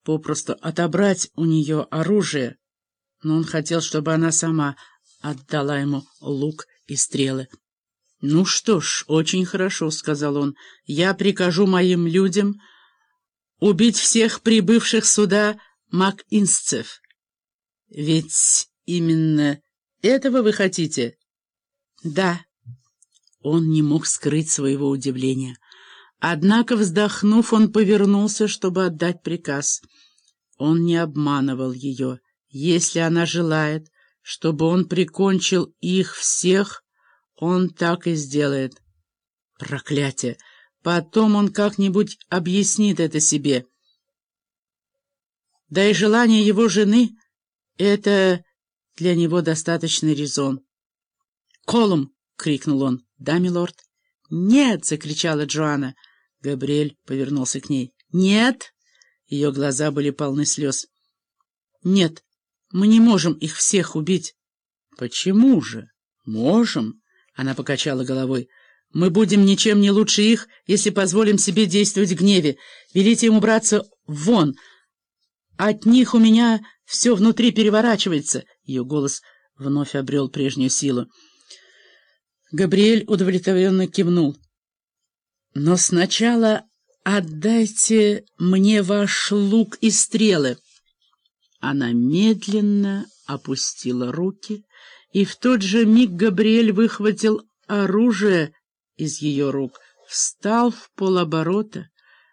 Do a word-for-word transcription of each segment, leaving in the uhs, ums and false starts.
попросту отобрать у нее оружие, но он хотел, чтобы она сама отдала ему лук и стрелы. «Ну что ж, очень хорошо», — сказал он. «Я прикажу моим людям убить всех прибывших сюда макинсцев. Ведь именно этого вы хотите?» «Да». Он не мог скрыть своего удивления. Однако, вздохнув, он повернулся, чтобы отдать приказ. Он не обманывал ее. Если она желает, чтобы он прикончил их всех, он так и сделает. Проклятие! Потом он как-нибудь объяснит это себе. Да и желание его жены — это для него достаточный резон. «Колум!» — крикнул он. «Да, милорд». «Нет!» — закричала Джоанна. Габриэль повернулся к ней. «Нет!» — ее глаза были полны слез. «Нет, мы не можем их всех убить». «Почему же? Можем!» — она покачала головой. «Мы будем ничем не лучше их, если позволим себе действовать в гневе. Велите им убраться вон. От них у меня все внутри переворачивается». Ее голос вновь обрел прежнюю силу. Габриэль удовлетворенно кивнул. «Но сначала отдайте мне ваш лук и стрелы». Она медленно опустила руки, и в тот же миг Габриэль выхватил оружие из ее рук, встал в полоборота,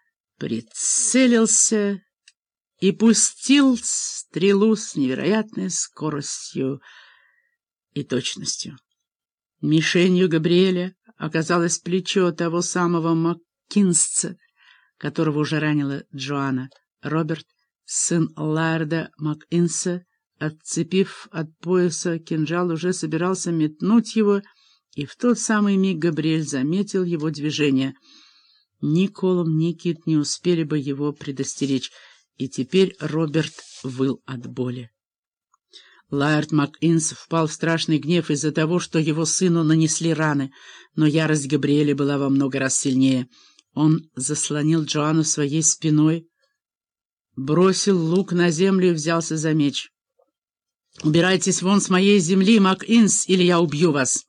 прицелился и пустил стрелу с невероятной скоростью и точностью. Мишенью Габриэля оказалось плечо того самого маккинсца, которого уже ранила Джоанна. Роберт, сын Лаэрда Макинса, отцепив от пояса кинжал, уже собирался метнуть его, и в тот самый миг Габриэль заметил его движение. Ни Колум, ни Кит не успели бы его предостеречь, и теперь Роберт выл от боли. Лаэрд Макинс впал в страшный гнев из-за того, что его сыну нанесли раны, но ярость Габриэля была во много раз сильнее. Он заслонил Джоанну своей спиной, бросил лук на землю и взялся за меч. «Убирайтесь вон с моей земли, Макинс, или я убью вас!»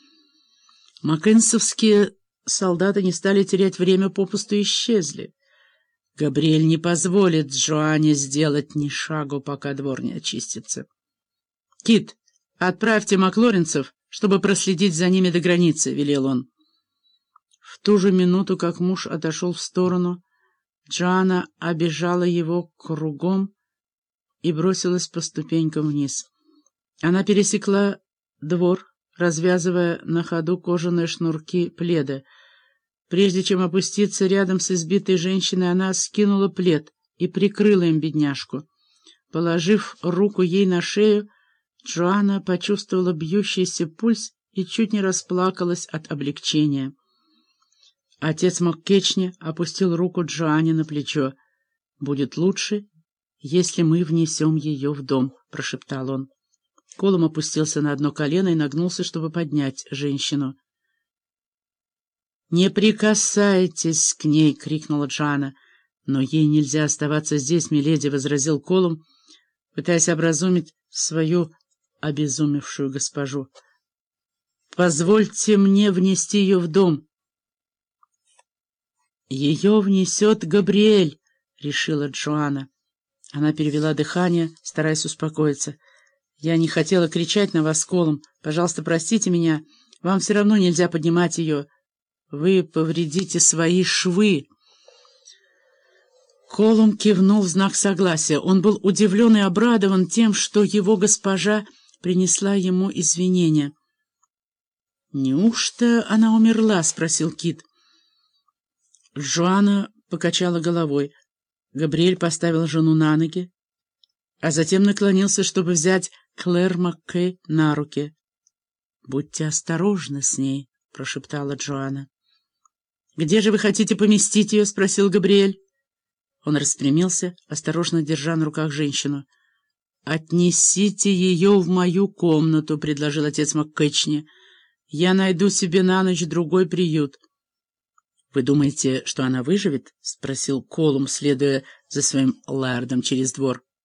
Макинсовские солдаты не стали терять время, попусту исчезли. Габриэль не позволит Джоанне сделать ни шагу, пока двор не очистится. «Кит, отправьте маклоринцев, чтобы проследить за ними до границы», — велел он. В ту же минуту, как муж отошел в сторону, Джоанна обежала его кругом и бросилась по ступенькам вниз. Она пересекла двор, развязывая на ходу кожаные шнурки пледа. Прежде чем опуститься рядом с избитой женщиной, она скинула плед и прикрыла им бедняжку. Положив руку ей на шею, Джоанна почувствовала бьющийся пульс и чуть не расплакалась от облегчения. Отец Маккечни опустил руку Джоанне на плечо. «Будет лучше, если мы внесем ее в дом», — прошептал он. Колум опустился на одно колено и нагнулся, чтобы поднять женщину. «Не прикасайтесь к ней!» — крикнула Джоанна. «Но ей нельзя оставаться здесь, миледи», — возразил Колум, пытаясь образумить свою обезумевшую госпожу. «Позвольте мне внести ее в дом». «Ее внесет Габриэль», — решила Джоанна. Она перевела дыхание, стараясь успокоиться. «Я не хотела кричать на вас, Колум. Пожалуйста, простите меня. Вам все равно нельзя поднимать ее. Вы повредите свои швы». Колум кивнул в знак согласия. Он был удивлен и обрадован тем, что его госпожа принесла ему извинения. «Неужто она умерла?» — спросил Кит. Джоанна покачала головой. Габриэль поставил жену на ноги, а затем наклонился, чтобы взять Клэр Маккей на руки. «Будьте осторожны с ней», — прошептала Джоанна. «Где же вы хотите поместить ее?» — спросил Габриэль. Он распрямился, осторожно держа на руках женщину. «Отнесите ее в мою комнату», — предложил отец Маккечни. «Я найду себе на ночь другой приют». «Вы думаете, что она выживет?» — спросил Колум, следуя за своим лэрдом через двор.